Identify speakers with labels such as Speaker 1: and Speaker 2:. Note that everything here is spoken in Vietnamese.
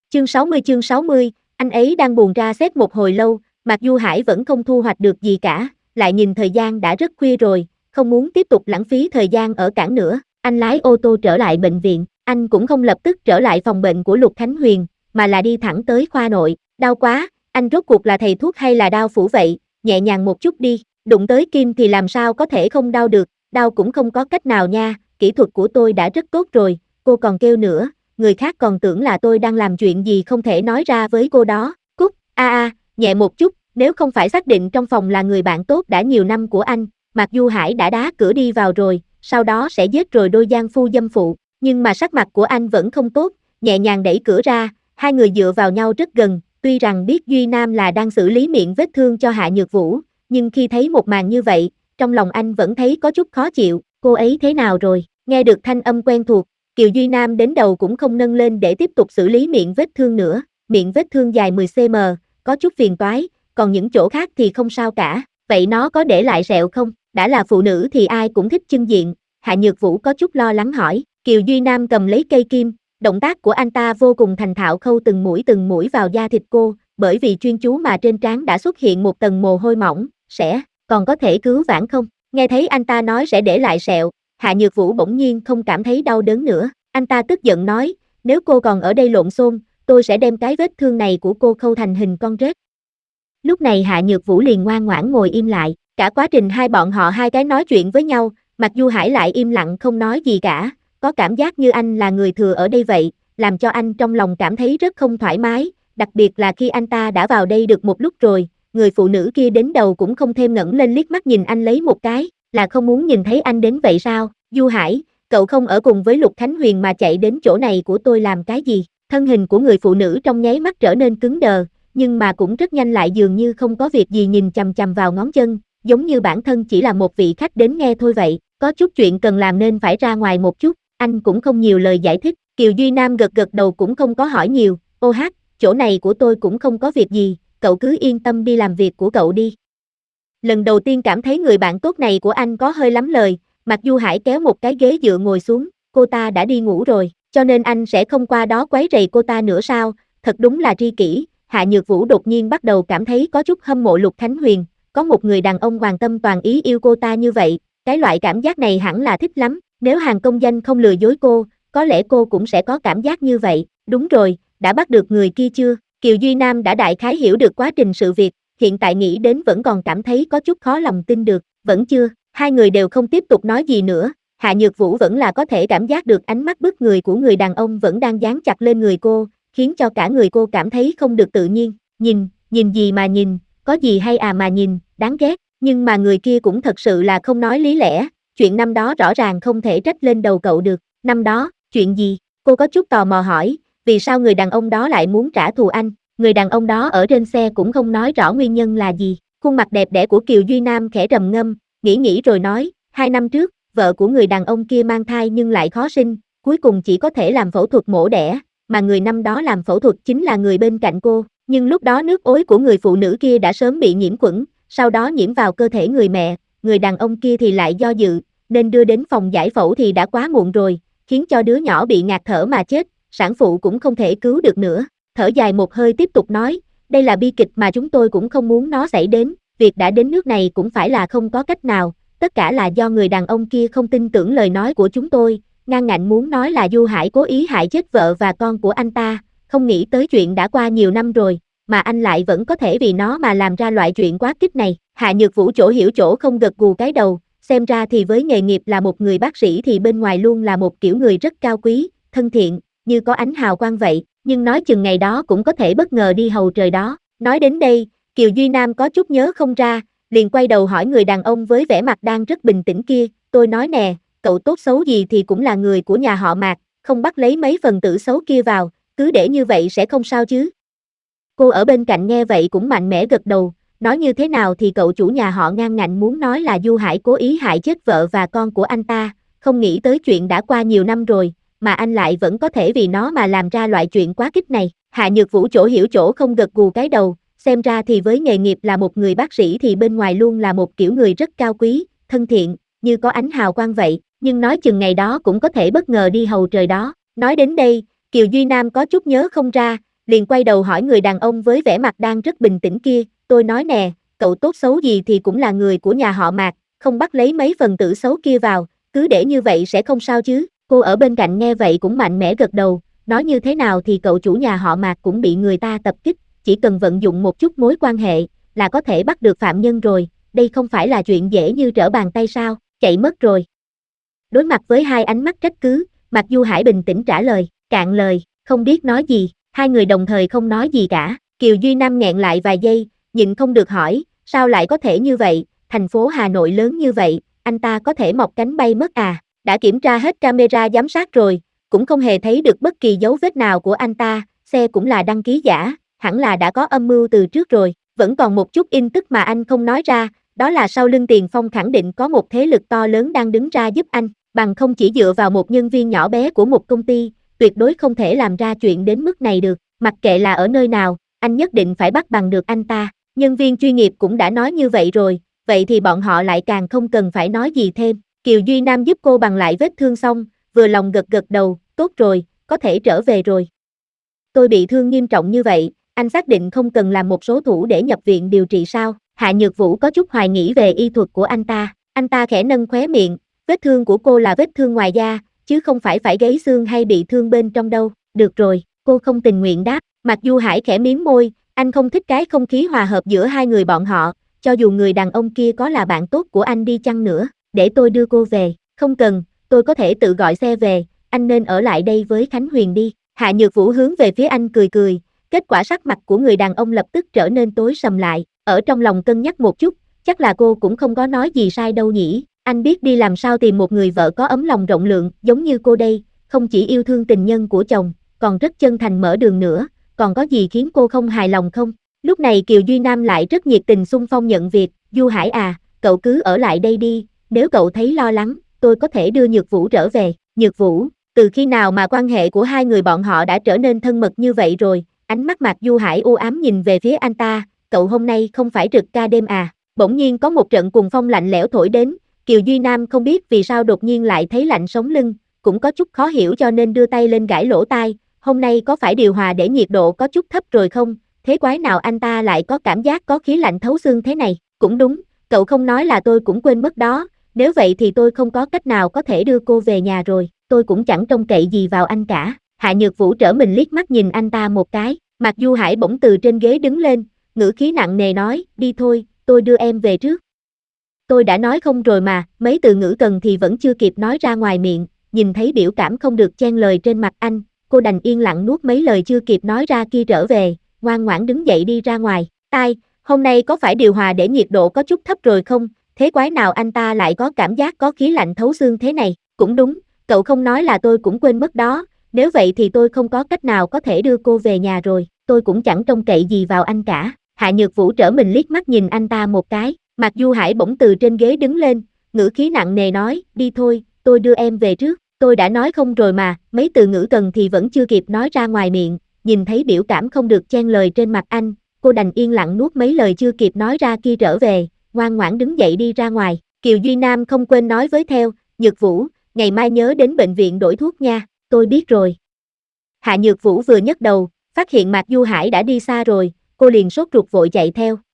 Speaker 1: Chương 60, anh ấy đang buồn ra xét một hồi lâu, Mạc Du Hải vẫn không thu hoạch được gì cả, lại nhìn thời gian đã rất khuya rồi, không muốn tiếp tục lãng phí thời gian ở cảng nữa. Anh lái ô tô trở lại bệnh viện, anh cũng không lập tức trở lại phòng bệnh của Lục Khánh Huyền, mà là đi thẳng tới khoa nội. Đau quá, anh rốt cuộc là thầy thuốc hay là đao phủ vậy, nhẹ nhàng một chút đi, đụng tới kim thì làm sao có thể không đau được, đau cũng không có cách nào nha, kỹ thuật của tôi đã rất tốt rồi, cô còn kêu nữa. Người khác còn tưởng là tôi đang làm chuyện gì không thể nói ra với cô đó. Cút, nhẹ một chút, nếu không phải xác định trong phòng là người bạn tốt đã nhiều năm của anh, Mạc Du Hải đã đá cửa đi vào rồi, sau đó sẽ giết rồi đôi giang phu dâm phụ, nhưng mà sắc mặt của anh vẫn không tốt, nhẹ nhàng đẩy cửa ra, hai người dựa vào nhau rất gần, tuy rằng biết Duy Nam là đang xử lý miệng vết thương cho Hạ Nhược Vũ, nhưng khi thấy một màn như vậy, trong lòng anh vẫn thấy có chút khó chịu. Cô ấy thế nào rồi? Nghe được thanh âm quen thuộc, Kiều Duy Nam đến đầu cũng không nâng lên để tiếp tục xử lý miệng vết thương nữa, miệng vết thương dài 10 cm, có chút phiền toái, còn những chỗ khác thì không sao cả, vậy nó có để lại sẹo không? Đã là phụ nữ thì ai cũng thích chưng diện, Hạ Nhược Vũ có chút lo lắng hỏi. Kiều Duy Nam cầm lấy cây kim, động tác của anh ta vô cùng thành thạo khâu từng mũi vào da thịt cô, bởi vì chuyên chú mà trên trán đã xuất hiện một tầng mồ hôi mỏng, còn có thể cứu vãn không? Nghe thấy anh ta nói sẽ để lại sẹo, Hạ Nhược Vũ bỗng nhiên không cảm thấy đau đớn nữa, anh ta tức giận nói, nếu cô còn ở đây lộn xộn, tôi sẽ đem cái vết thương này của cô khâu thành hình con rết. Lúc này Hạ Nhược Vũ liền ngoan ngoãn ngồi im lại, cả quá trình bọn họ hai cái nói chuyện với nhau, Mạc Du Hải lại im lặng không nói gì cả, có cảm giác như anh là người thừa ở đây vậy, làm cho anh trong lòng cảm thấy rất không thoải mái, đặc biệt là khi anh ta đã vào đây được một lúc rồi, người phụ nữ kia đến đầu cũng không thêm ngẩng lên liếc mắt nhìn anh lấy một cái, là không muốn nhìn thấy anh đến vậy sao? Du Hải, cậu không ở cùng với Lục Khánh Huyền mà chạy đến chỗ này của tôi làm cái gì? Thân hình của người phụ nữ trong nháy mắt trở nên cứng đờ, nhưng mà cũng rất nhanh lại dường như không có việc gì nhìn chằm chằm vào ngón chân, giống như bản thân chỉ là một vị khách đến nghe thôi vậy, có chút chuyện cần làm nên phải ra ngoài một chút, anh cũng không nhiều lời giải thích, Kiều Duy Nam gật gật đầu cũng không có hỏi nhiều, ô hát, chỗ này của tôi cũng không có việc gì, cậu cứ yên tâm đi làm việc của cậu đi. Lần đầu tiên cảm thấy người bạn tốt này của anh có hơi lắm lời, Mạc Du Hải kéo một cái ghế dựa ngồi xuống, cô ta đã đi ngủ rồi, cho nên anh sẽ không qua đó quấy rầy cô ta nữa sao, thật đúng là tri kỷ. Hạ Nhược Vũ đột nhiên bắt đầu cảm thấy có chút hâm mộ Lục Khánh Huyền, có một người đàn ông toàn tâm toàn ý yêu cô ta như vậy, cái loại cảm giác này hẳn là thích lắm, nếu Hàn Công Danh không lừa dối cô, có lẽ cô cũng sẽ có cảm giác như vậy, đúng rồi, đã bắt được người kia chưa? Kiều Duy Nam đã đại khái hiểu được quá trình sự việc, hiện tại nghĩ đến vẫn còn cảm thấy có chút khó lòng tin được, vẫn chưa, hai người đều không tiếp tục nói gì nữa, Hạ Nhược Vũ vẫn là có thể cảm giác được ánh mắt bức người của người đàn ông vẫn đang dán chặt lên người cô, khiến cho cả người cô cảm thấy không được tự nhiên, nhìn gì mà nhìn, có gì hay mà nhìn, đáng ghét, nhưng mà người kia cũng thật sự là không nói lý lẽ, chuyện năm đó rõ ràng không thể trách lên đầu cậu được, năm đó, chuyện gì, cô có chút tò mò hỏi, vì sao người đàn ông đó lại muốn trả thù anh, người đàn ông đó ở trên xe cũng không nói rõ nguyên nhân là gì, khuôn mặt đẹp đẽ của Kiều Duy Nam khẽ trầm ngâm, nghĩ rồi nói, 2 năm trước, vợ của người đàn ông kia mang thai nhưng lại khó sinh, cuối cùng chỉ có thể làm phẫu thuật mổ đẻ, mà người năm đó làm phẫu thuật chính là người bên cạnh cô, nhưng lúc đó nước ối của người phụ nữ kia đã sớm bị nhiễm khuẩn, sau đó nhiễm vào cơ thể người mẹ, người đàn ông kia thì lại do dự, nên đưa đến phòng giải phẫu thì đã quá muộn rồi, khiến cho đứa nhỏ bị ngạt thở mà chết, sản phụ cũng không thể cứu được nữa, thở dài một hơi tiếp tục nói, đây là bi kịch mà chúng tôi cũng không muốn nó xảy đến, việc đã đến nước này cũng phải là không có cách nào, tất cả là do người đàn ông kia không tin tưởng lời nói của chúng tôi, ngang ngạnh muốn nói là Du Hải cố ý hại chết vợ và con của anh ta, không nghĩ tới chuyện đã qua nhiều năm rồi, mà anh lại vẫn có thể vì nó mà làm ra loại chuyện quá kích này. Hạ Nhược Vũ chỗ hiểu chỗ không gật gù cái đầu, xem ra thì với nghề nghiệp là một người bác sĩ thì bên ngoài luôn là một kiểu người rất cao quý, thân thiện, như có ánh hào quang vậy, nhưng nói chừng ngày đó cũng có thể bất ngờ đi hầu trời đó. Nói đến đây, Kiều Duy Nam có chút nhớ không ra, liền quay đầu hỏi người đàn ông với vẻ mặt đang rất bình tĩnh kia, tôi nói nè, cậu tốt xấu gì thì cũng là người của nhà họ Mạc, không bắt lấy mấy phần tử xấu kia vào, cứ để như vậy sẽ không sao chứ. Cô ở bên cạnh nghe vậy cũng mạnh mẽ gật đầu, nói như thế nào thì cậu chủ nhà họ ngang ngạnh muốn nói là Du Hải cố ý hại chết vợ và con của anh ta, không nghĩ tới chuyện đã qua nhiều năm rồi, mà anh lại vẫn có thể vì nó mà làm ra loại chuyện quá kích này. Hạ Nhược Vũ chỗ hiểu chỗ không gật gù cái đầu, xem ra thì với nghề nghiệp là một người bác sĩ thì bên ngoài luôn là một kiểu người rất cao quý, thân thiện, như có ánh hào quang vậy, nhưng nói chừng ngày đó cũng có thể bất ngờ đi hầu trời đó. Nói đến đây, Kiều Duy Nam có chút nhớ không ra, liền quay đầu hỏi người đàn ông với vẻ mặt đang rất bình tĩnh kia, tôi nói nè, cậu tốt xấu gì thì cũng là người của nhà họ Mạc, không bắt lấy mấy phần tử xấu kia vào, cứ để như vậy sẽ không sao chứ. Cô ở bên cạnh nghe vậy cũng mạnh mẽ gật đầu, nói như thế nào thì cậu chủ nhà họ Mạc cũng bị người ta tập kích, chỉ cần vận dụng một chút mối quan hệ là có thể bắt được phạm nhân rồi, đây không phải là chuyện dễ như trở bàn tay sao, chạy mất rồi. Đối mặt với hai ánh mắt trách cứ, Mạc Du Hải bình tĩnh trả lời, cạn lời, không biết nói gì, hai người đồng thời không nói gì cả. Kiều Duy Nam nghẹn lại vài giây, nhịn không được hỏi, sao lại có thể như vậy, thành phố Hà Nội lớn như vậy, anh ta có thể mọc cánh bay mất à, đã kiểm tra hết camera giám sát rồi, cũng không hề thấy được bất kỳ dấu vết nào của anh ta, xe cũng là đăng ký giả, hẳn là đã có âm mưu từ trước rồi, vẫn còn một chút in tức mà anh không nói ra, đó là sau lưng Tiền Phong khẳng định có một thế lực to lớn đang đứng ra giúp anh, bằng không chỉ dựa vào một nhân viên nhỏ bé của một công ty, tuyệt đối không thể làm ra chuyện đến mức này được, mặc kệ là ở nơi nào, anh nhất định phải bắt bằng được anh ta, nhân viên chuyên nghiệp cũng đã nói như vậy rồi, vậy thì bọn họ lại càng không cần phải nói gì thêm, Kiều Duy Nam giúp cô bằng lại vết thương xong, vừa lòng gật gật đầu, tốt rồi, có thể trở về rồi. Tôi bị thương nghiêm trọng như vậy, anh xác định không cần làm một số thủ để nhập viện điều trị sao? Hạ Nhược Vũ có chút hoài nghĩ về y thuật của anh ta khẽ nâng khóe miệng, vết thương của cô là vết thương ngoài da, chứ không phải gãy xương hay bị thương bên trong đâu, được rồi, cô không tình nguyện đáp, Mạc Du Hải khẽ miếm môi, anh không thích cái không khí hòa hợp giữa hai người bọn họ, cho dù người đàn ông kia có là bạn tốt của anh đi chăng nữa, để tôi đưa cô về, không cần, tôi có thể tự gọi xe về, anh nên ở lại đây với Khánh Huyền đi. Hạ Nhược Vũ hướng về phía anh cười cười, kết quả sắc mặt của người đàn ông lập tức trở nên tối sầm lại, ở trong lòng cân nhắc một chút, chắc là cô cũng không có nói gì sai đâu nhỉ, anh biết đi làm sao tìm một người vợ có ấm lòng rộng lượng, giống như cô đây, không chỉ yêu thương tình nhân của chồng, còn rất chân thành mở đường nữa, còn có gì khiến cô không hài lòng không? Lúc này Kiều Duy Nam lại rất nhiệt tình xung phong nhận việc, Du Hải à, cậu cứ ở lại đây đi, nếu cậu thấy lo lắng, tôi có thể đưa Nhược Vũ trở về, Nhược Vũ. Từ khi nào mà quan hệ của hai người bọn họ đã trở nên thân mật như vậy rồi, ánh mắt Mạc Du Hải u ám nhìn về phía anh ta, cậu hôm nay không phải trực ca đêm à, bỗng nhiên có một trận cuồng phong lạnh lẽo thổi đến, Kiều Duy Nam không biết vì sao đột nhiên lại thấy lạnh sống lưng, cũng có chút khó hiểu cho nên đưa tay lên gãi lỗ tai, hôm nay có phải điều hòa để nhiệt độ có chút thấp rồi không, thế quái nào anh ta lại có cảm giác có khí lạnh thấu xương thế này, cũng đúng, cậu không nói là tôi cũng quên mất đó, nếu vậy thì tôi không có cách nào có thể đưa cô về nhà rồi. Tôi cũng chẳng trông cậy gì vào anh cả. Hạ Nhược Vũ trở mình liếc mắt nhìn anh ta một cái, Mạc Du Hải bỗng từ trên ghế đứng lên, ngữ khí nặng nề nói, đi thôi, tôi đưa em về trước. Tôi đã nói không rồi mà, mấy từ ngữ cần thì vẫn chưa kịp nói ra ngoài miệng, nhìn thấy biểu cảm không được chen lời trên mặt anh, cô đành yên lặng nuốt mấy lời chưa kịp nói ra kia trở về, ngoan ngoãn đứng dậy đi ra ngoài. Ai, hôm nay có phải điều hòa để nhiệt độ có chút thấp rồi không? Thế quái nào anh ta lại có cảm giác có khí lạnh thấu xương thế này? Cũng đúng. Cậu không nói là tôi cũng quên mất đó, nếu vậy thì tôi không có cách nào có thể đưa cô về nhà rồi, tôi cũng chẳng trông cậy gì vào anh cả. Hạ Nhược Vũ trở mình liếc mắt nhìn anh ta một cái, Mạc Du Hải bỗng từ trên ghế đứng lên, ngữ khí nặng nề nói, đi thôi, tôi đưa em về trước, tôi đã nói không rồi mà, mấy từ ngữ cần thì vẫn chưa kịp nói ra ngoài miệng, nhìn thấy biểu cảm không được chen lời trên mặt anh, cô đành yên lặng nuốt mấy lời chưa kịp nói ra kia trở về, ngoan ngoãn đứng dậy đi ra ngoài, Kiều Duy Nam không quên nói với theo, Nhược Vũ, ngày mai nhớ đến bệnh viện đổi thuốc nha, tôi biết rồi. Hạ Nhược Vũ vừa nhấc đầu, phát hiện Mạc Du Hải đã đi xa rồi, cô liền sốt ruột vội chạy theo.